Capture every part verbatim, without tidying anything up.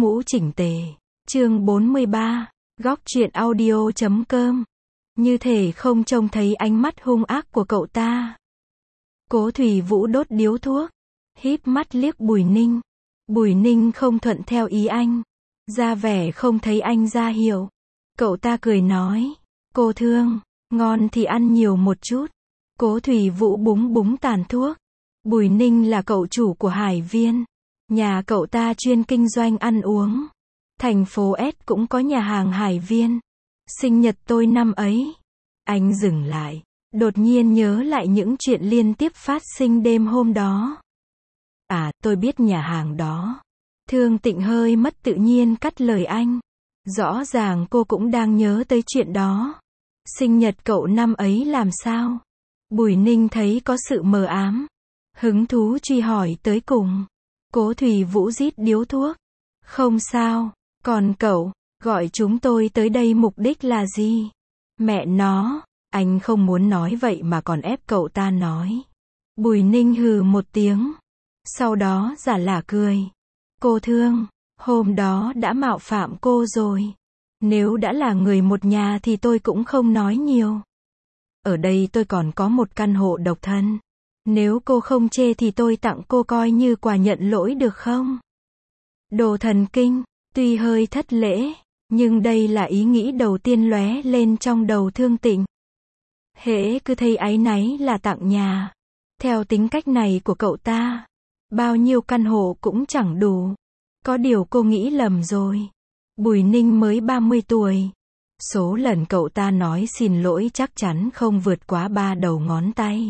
mũ chỉnh tề. Chương bốn mươi ba, góc truyện audio chấm com. Như thể không trông thấy ánh mắt hung ác của cậu ta. Cố Thủy Vũ đốt điếu thuốc, híp mắt liếc Bùi Ninh. Bùi Ninh không thuận theo ý anh, ra vẻ không thấy anh ra hiệu. Cậu ta cười nói, cô Thương, ngon thì ăn nhiều một chút. Cố Thủy Vũ búng búng tàn thuốc. Bùi Ninh là cậu chủ của Hải Viên. Nhà cậu ta chuyên kinh doanh ăn uống. Thành phố S cũng có nhà hàng Hải Viên. Sinh nhật tôi năm ấy. Anh dừng lại, đột nhiên nhớ lại những chuyện liên tiếp phát sinh đêm hôm đó. À, tôi biết nhà hàng đó. Thương Tịnh hơi mất tự nhiên cắt lời anh. Rõ ràng cô cũng đang nhớ tới chuyện đó. Sinh nhật cậu năm ấy làm sao? Bùi Ninh thấy có sự mờ ám. Hứng thú truy hỏi tới cùng. Cố Thủy Vũ rít điếu thuốc. Không sao, còn cậu, gọi chúng tôi tới đây mục đích là gì? Mẹ nó, anh không muốn nói vậy mà còn ép cậu ta nói. Bùi Ninh hừ một tiếng. Sau đó giả lả cười. Cô Thương, hôm đó đã mạo phạm cô rồi. Nếu đã là người một nhà thì tôi cũng không nói nhiều. Ở đây tôi còn có một căn hộ độc thân. Nếu cô không chê thì tôi tặng cô coi như quà nhận lỗi được không? Đồ thần kinh, tuy hơi thất lễ, nhưng đây là ý nghĩ đầu tiên lóe lên trong đầu Thương Tịnh. Hễ cứ thấy áy náy là tặng nhà. Theo tính cách này của cậu ta, bao nhiêu căn hộ cũng chẳng đủ. Có điều cô nghĩ lầm rồi. Bùi Ninh mới ba mươi tuổi. Số lần cậu ta nói xin lỗi chắc chắn không vượt quá ba đầu ngón tay.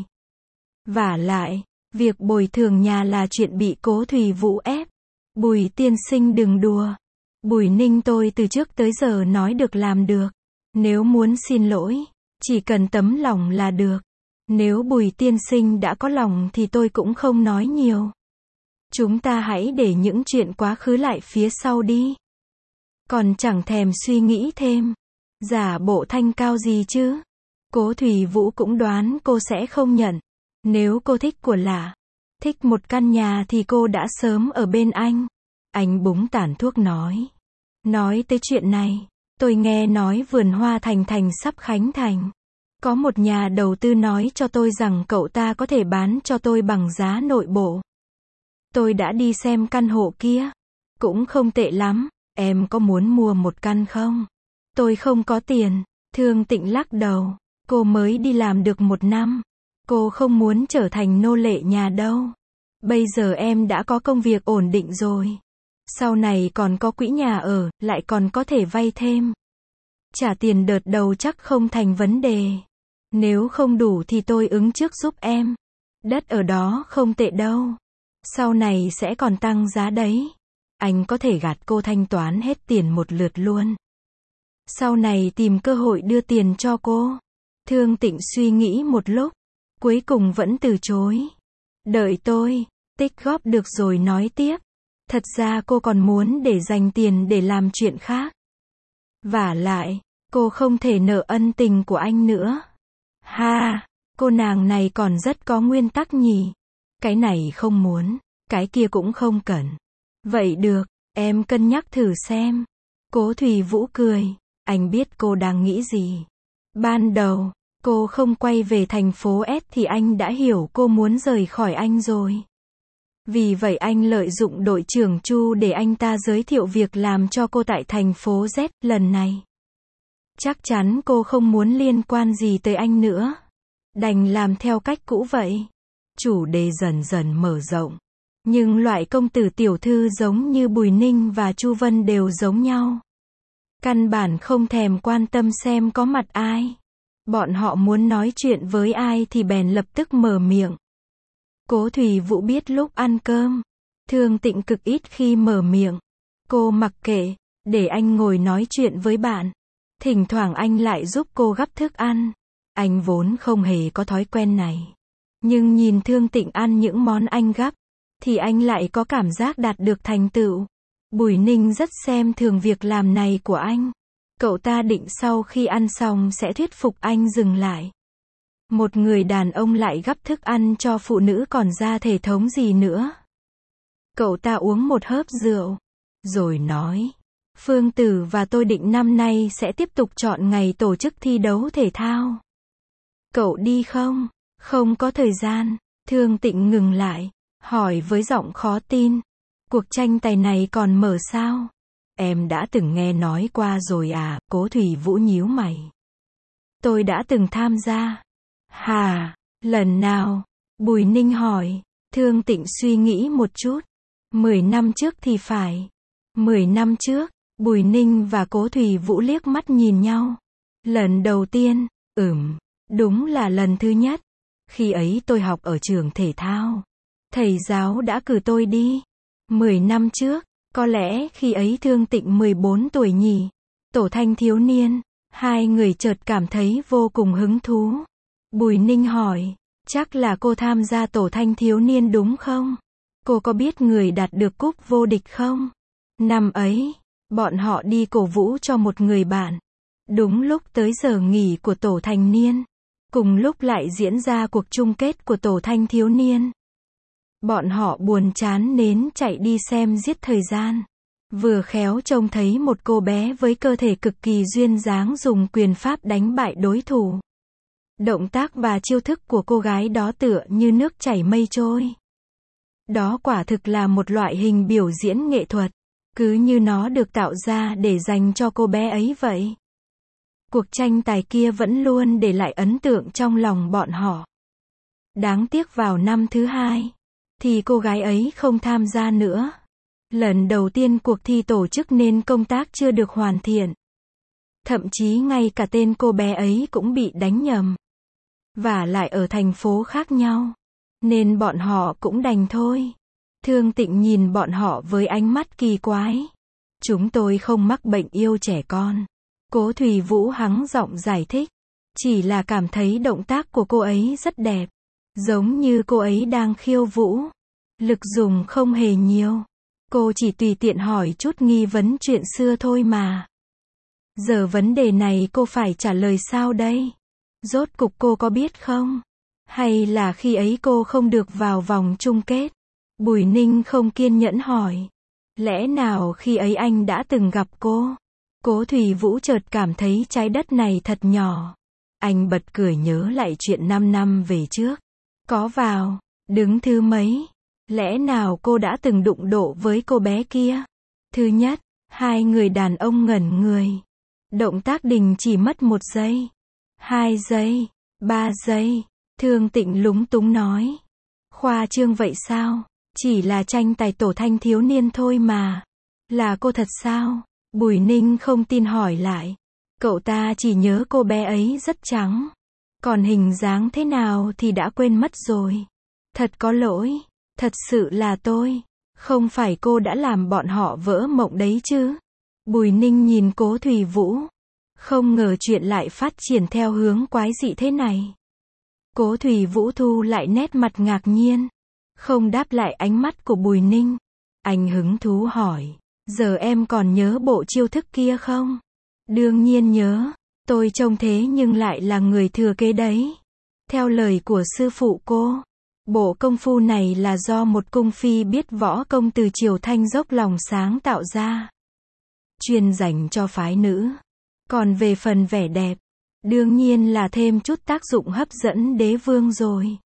Vả lại, việc bồi thường nhà là chuyện bị Cố Thủy Vũ ép. Bùi tiên sinh đừng đùa. Bùi Ninh tôi từ trước tới giờ nói được làm được. Nếu muốn xin lỗi, chỉ cần tấm lòng là được. Nếu Bùi tiên sinh đã có lòng thì tôi cũng không nói nhiều. Chúng ta hãy để những chuyện quá khứ lại phía sau đi. Còn chẳng thèm suy nghĩ thêm. Giả bộ thanh cao gì chứ? Cố Thủy Vũ cũng đoán cô sẽ không nhận. Nếu cô thích của lạ, thích một căn nhà thì cô đã sớm ở bên anh. Anh búng tàn thuốc nói. Nói tới chuyện này, tôi nghe nói vườn hoa Thành Thành sắp khánh thành. Có một nhà đầu tư nói cho tôi rằng cậu ta có thể bán cho tôi bằng giá nội bộ. Tôi đã đi xem căn hộ kia. Cũng không tệ lắm. Em có muốn mua một căn không? Tôi không có tiền. Thương Tịnh lắc đầu. Cô mới đi làm được một năm. Cô không muốn trở thành nô lệ nhà đâu. Bây giờ em đã có công việc ổn định rồi. Sau này còn có quỹ nhà ở, lại còn có thể vay thêm. Trả tiền đợt đầu chắc không thành vấn đề. Nếu không đủ thì tôi ứng trước giúp em. Đất ở đó không tệ đâu. Sau này sẽ còn tăng giá đấy. Anh có thể gạt cô thanh toán hết tiền một lượt luôn. Sau này tìm cơ hội đưa tiền cho cô. Thương Tịnh suy nghĩ một lúc. Cuối cùng vẫn từ chối. Đợi tôi, tích góp được rồi nói tiếp. Thật ra cô còn muốn để dành tiền để làm chuyện khác. Vả lại, cô không thể nợ ân tình của anh nữa. Ha, cô nàng này còn rất có nguyên tắc nhỉ. Cái này không muốn, cái kia cũng không cần. Vậy được, em cân nhắc thử xem. Cố Thủy Vũ cười. Anh biết cô đang nghĩ gì. Ban đầu, cô không quay về thành phố S thì anh đã hiểu cô muốn rời khỏi anh rồi. Vì vậy anh lợi dụng đội trưởng Chu để anh ta giới thiệu việc làm cho cô tại thành phố Z lần này. Chắc chắn cô không muốn liên quan gì tới anh nữa. Đành làm theo cách cũ vậy. Chủ đề dần dần mở rộng. Nhưng loại công tử tiểu thư giống như Bùi Ninh và Chu Vân đều giống nhau. Căn bản không thèm quan tâm xem có mặt ai. Bọn họ muốn nói chuyện với ai thì bèn lập tức mở miệng. Cố Thủy Vũ biết lúc ăn cơm, Thương Tịnh cực ít khi mở miệng. Cô mặc kệ, để anh ngồi nói chuyện với bạn. Thỉnh thoảng anh lại giúp cô gắp thức ăn. Anh vốn không hề có thói quen này. Nhưng nhìn Thương Tịnh ăn những món anh gắp, thì anh lại có cảm giác đạt được thành tựu. Bùi Ninh rất xem thường việc làm này của anh. Cậu ta định sau khi ăn xong sẽ thuyết phục anh dừng lại. Một người đàn ông lại gắp thức ăn cho phụ nữ còn ra thể thống gì nữa. Cậu ta uống một hớp rượu. rồi nói, Phương Tử và tôi định năm nay sẽ tiếp tục chọn ngày tổ chức thi đấu thể thao. Cậu đi không? Không có thời gian. Thương Tịnh ngừng lại, hỏi với giọng khó tin. Cuộc tranh tài này còn mở sao? Em đã từng nghe nói qua rồi à? Cố Thủy Vũ nhíu mày. Tôi đã từng tham gia. Hà, lần nào? Bùi Ninh hỏi. Thương Tịnh suy nghĩ một chút. Mười năm trước thì phải. Mười năm trước, Bùi Ninh và Cố Thủy Vũ liếc mắt nhìn nhau. Lần đầu tiên, ừm, đúng là lần thứ nhất. Khi ấy tôi học ở trường thể thao. Thầy giáo đã cử tôi đi. Mười năm trước, có lẽ khi ấy Thương Tịnh mười bốn tuổi nhỉ. Tổ thanh thiếu niên. Hai người chợt cảm thấy vô cùng hứng thú. Bùi Ninh hỏi, chắc là cô tham gia tổ thanh thiếu niên đúng không? Cô có biết người đạt được cúp vô địch không? Năm ấy, bọn họ đi cổ vũ cho một người bạn. Đúng lúc tới giờ nghỉ của tổ thanh niên. Cùng lúc lại diễn ra cuộc chung kết của tổ thanh thiếu niên. Bọn họ buồn chán nên chạy đi xem giết thời gian. Vừa khéo trông thấy một cô bé với cơ thể cực kỳ duyên dáng dùng quyền pháp đánh bại đối thủ. Động tác và chiêu thức của cô gái đó tựa như nước chảy mây trôi. Đó quả thực là một loại hình biểu diễn nghệ thuật. Cứ như nó được tạo ra để dành cho cô bé ấy vậy. Cuộc tranh tài kia vẫn luôn để lại ấn tượng trong lòng bọn họ. Đáng tiếc vào năm thứ hai, thì cô gái ấy không tham gia nữa. Lần đầu tiên cuộc thi tổ chức nên công tác chưa được hoàn thiện. Thậm chí ngay cả tên cô bé ấy cũng bị đánh nhầm. Và lại ở thành phố khác nhau. Nên bọn họ cũng đành thôi. Thương Tịnh nhìn bọn họ với ánh mắt kỳ quái. Chúng tôi không mắc bệnh yêu trẻ con. Cố Thủy Vũ hắng giọng giải thích. Chỉ là cảm thấy động tác của cô ấy rất đẹp. Giống như cô ấy đang khiêu vũ. Lực dùng không hề nhiều. Cô chỉ tùy tiện hỏi chút nghi vấn chuyện xưa thôi mà. Giờ vấn đề này cô phải trả lời sao đây? Rốt cục cô có biết không? Hay là khi ấy cô không được vào vòng chung kết? Bùi Ninh không kiên nhẫn hỏi. Lẽ nào khi ấy anh đã từng gặp cô? Cố Thủy Vũ chợt cảm thấy trái đất này thật nhỏ. Anh bật cười nhớ lại chuyện năm năm về trước. Có vào, đứng thứ mấy? Lẽ nào cô đã từng đụng độ với cô bé kia? Thứ nhất, hai người đàn ông ngẩn người. Động tác đình chỉ mất một giây. Hai giây. Ba giây. Thương Tịnh lúng túng nói. Khoa trương vậy sao? Chỉ là tranh tài tổ thanh thiếu niên thôi mà. Là cô thật sao? Bùi Ninh không tin hỏi lại. Cậu ta chỉ nhớ cô bé ấy rất trắng. Còn hình dáng thế nào thì đã quên mất rồi. Thật có lỗi. Thật sự là tôi. Không phải cô đã làm bọn họ vỡ mộng đấy chứ? Bùi Ninh nhìn Cố Thủy Vũ. Không ngờ chuyện lại phát triển theo hướng quái dị thế này. Cố Thủy Vũ thu lại nét mặt ngạc nhiên. Không đáp lại ánh mắt của Bùi Ninh. Anh hứng thú hỏi. Giờ em còn nhớ bộ chiêu thức kia không? Đương nhiên nhớ. Tôi trông thế nhưng lại là người thừa kế đấy. Theo lời của sư phụ cô. Bộ công phu này là do một cung phi biết võ công từ Triều Thanh dốc lòng sáng tạo ra. Chuyên dành cho phái nữ. Còn về phần vẻ đẹp, đương nhiên là thêm chút tác dụng hấp dẫn đế vương rồi.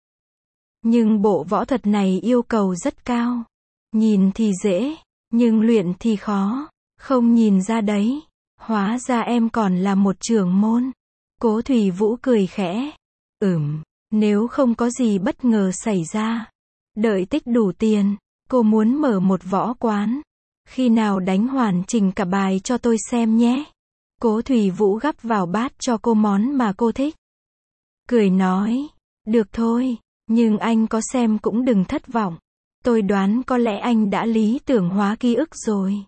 Nhưng bộ võ thuật này yêu cầu rất cao. Nhìn thì dễ, nhưng luyện thì khó. Không nhìn ra đấy. Hóa ra em còn là một trưởng môn. Cố Thủy Vũ cười khẽ. Ừm. Nếu không có gì bất ngờ xảy ra, đợi tích đủ tiền, cô muốn mở một võ quán. Khi nào đánh hoàn chỉnh cả bài cho tôi xem nhé. Cố Thủy Vũ gắp vào bát cho cô món mà cô thích. Cười nói, được thôi, nhưng anh có xem cũng đừng thất vọng. Tôi đoán có lẽ anh đã lý tưởng hóa ký ức rồi.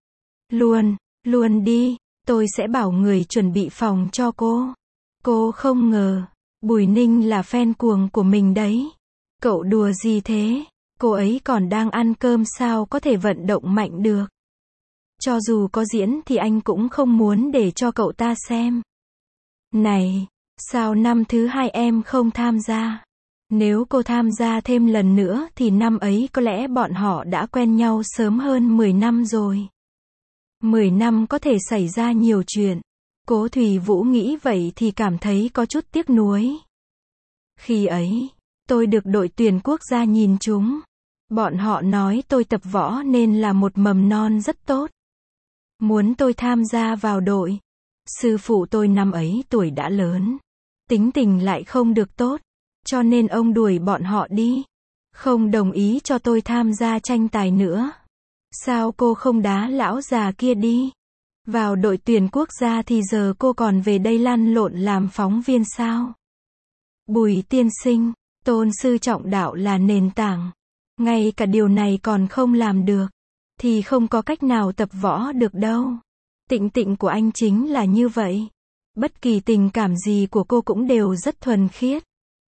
Luôn, luôn đi, tôi sẽ bảo người chuẩn bị phòng cho cô. Cô không ngờ. Bùi Ninh là fan cuồng của mình đấy. Cậu đùa gì thế? Cô ấy còn đang ăn cơm sao có thể vận động mạnh được. Cho dù có diễn thì anh cũng không muốn để cho cậu ta xem. Này, sao năm thứ hai em không tham gia? Nếu cô tham gia thêm lần nữa thì năm ấy có lẽ bọn họ đã quen nhau sớm hơn mười năm rồi. Mười năm có thể xảy ra nhiều chuyện. Cố Thủy Vũ nghĩ vậy thì cảm thấy có chút tiếc nuối. Khi ấy, tôi được đội tuyển quốc gia nhìn trúng. Bọn họ nói tôi tập võ nên là một mầm non rất tốt. Muốn tôi tham gia vào đội. Sư phụ tôi năm ấy tuổi đã lớn. Tính tình lại không được tốt. Cho nên ông đuổi bọn họ đi. Không đồng ý cho tôi tham gia tranh tài nữa. Sao cô không đá lão già kia đi? Vào đội tuyển quốc gia thì giờ cô còn về đây lăn lộn làm phóng viên sao? Bùi tiên sinh, tôn sư trọng đạo là nền tảng. Ngay cả điều này còn không làm được. Thì không có cách nào tập võ được đâu. Tịnh tịnh của anh chính là như vậy. Bất kỳ tình cảm gì của cô cũng đều rất thuần khiết.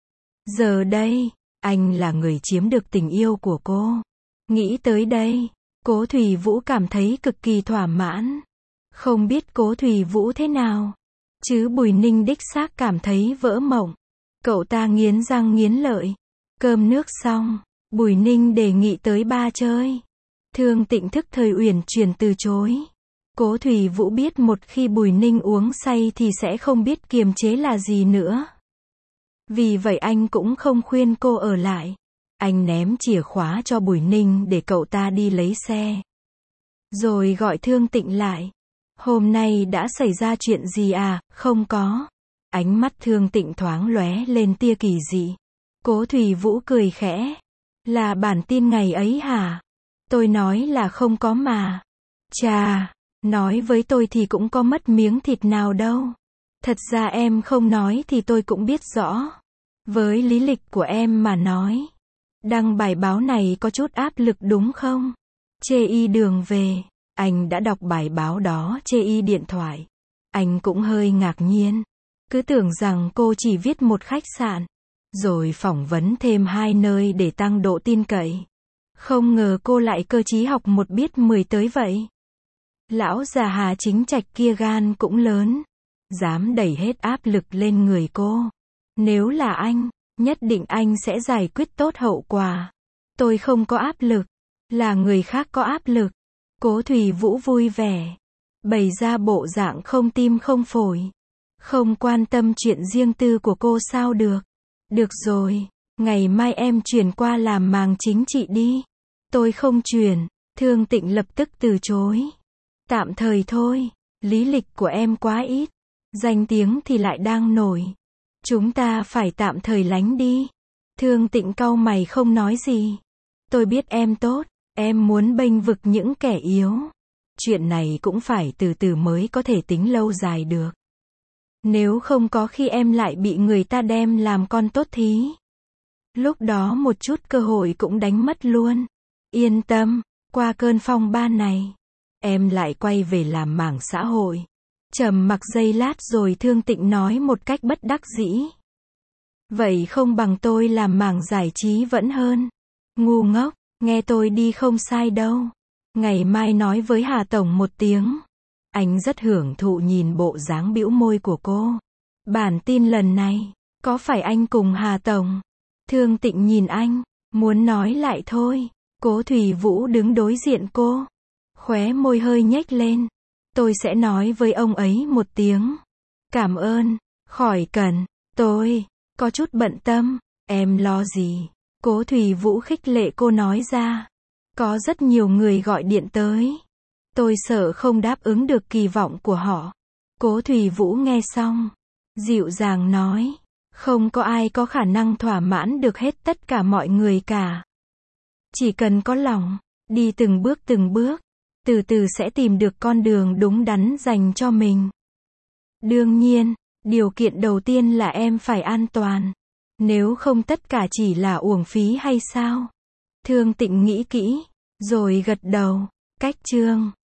Giờ đây, anh là người chiếm được tình yêu của cô. Nghĩ tới đây, Cố Thủy Vũ cảm thấy cực kỳ thỏa mãn. Không biết Cố Thủy Vũ thế nào. Chứ Bùi Ninh đích xác cảm thấy vỡ mộng. Cậu ta nghiến răng nghiến lợi. Cơm nước xong, Bùi Ninh đề nghị tới ba chơi. Thương Tịnh thức thời uyển chuyển từ chối. Cố Thủy Vũ biết một khi Bùi Ninh uống say thì sẽ không biết kiềm chế là gì nữa. Vì vậy anh cũng không khuyên cô ở lại. Anh ném chìa khóa cho Bùi Ninh để cậu ta đi lấy xe. Rồi gọi Thương Tịnh lại. Hôm nay đã xảy ra chuyện gì à? Không có. Ánh mắt Thương Tịnh thoáng lóe lên tia kỳ dị. Cố Thủy Vũ cười khẽ. Là bản tin ngày ấy hả? Tôi nói là không có mà. Chà, nói với tôi thì cũng có mất miếng thịt nào đâu. Thật ra em không nói thì tôi cũng biết rõ. Với lý lịch của em mà nói. Đăng bài báo này có chút áp lực đúng không? Chê y đường về. Anh đã đọc bài báo đó chê y điện thoại. Anh cũng hơi ngạc nhiên. Cứ tưởng rằng cô chỉ viết một khách sạn. Rồi phỏng vấn thêm hai nơi để tăng độ tin cậy. Không ngờ cô lại cơ trí học một biết mười tới vậy. Lão già Hà Chính Trạch kia gan cũng lớn. Dám đẩy hết áp lực lên người cô. Nếu là anh, nhất định anh sẽ giải quyết tốt hậu quả. Tôi không có áp lực. Là người khác có áp lực. Cố Thủy Vũ vui vẻ. Bày ra bộ dạng không tim không phổi. Không quan tâm chuyện riêng tư của cô sao được. Được rồi, ngày mai em chuyển qua làm màng chính trị đi. Tôi không chuyển. Thương Tịnh lập tức từ chối. Tạm thời thôi, lý lịch của em quá ít. Danh tiếng thì lại đang nổi. Chúng ta phải tạm thời lánh đi. Thương Tịnh cau mày không nói gì. Tôi biết em tốt, em muốn bênh vực những kẻ yếu. Chuyện này cũng phải từ từ mới có thể tính lâu dài được. Nếu không có khi em lại bị người ta đem làm con tốt thí. Lúc đó một chút cơ hội cũng đánh mất luôn. Yên tâm, qua cơn phong ba này, em lại quay về làm mảng xã hội. Trầm mặc giây lát rồi Thương Tịnh nói một cách bất đắc dĩ. Vậy không bằng tôi làm mảng giải trí vẫn hơn. Ngu ngốc, nghe tôi đi không sai đâu. Ngày mai nói với Hà Tổng một tiếng. Anh rất hưởng thụ nhìn bộ dáng bĩu môi của cô. Bản tin lần này, có phải anh cùng Hà Tổng? Thương Tịnh nhìn anh, muốn nói lại thôi. Cố Thủy Vũ đứng đối diện cô. Khóe môi hơi nhếch lên. Tôi sẽ nói với ông ấy một tiếng. Cảm ơn, khỏi cần, tôi có chút bận tâm, em lo gì? Cố Thủy Vũ khích lệ cô nói ra. Có rất nhiều người gọi điện tới. Tôi sợ không đáp ứng được kỳ vọng của họ. Cố Thủy Vũ nghe xong, dịu dàng nói. Không có ai có khả năng thỏa mãn được hết tất cả mọi người cả. Chỉ cần có lòng, đi từng bước từng bước, từ từ sẽ tìm được con đường đúng đắn dành cho mình. Đương nhiên, điều kiện đầu tiên là em phải an toàn. Nếu không tất cả chỉ là uổng phí hay sao? Thương Tịnh nghĩ kỹ, rồi gật đầu. Cách chương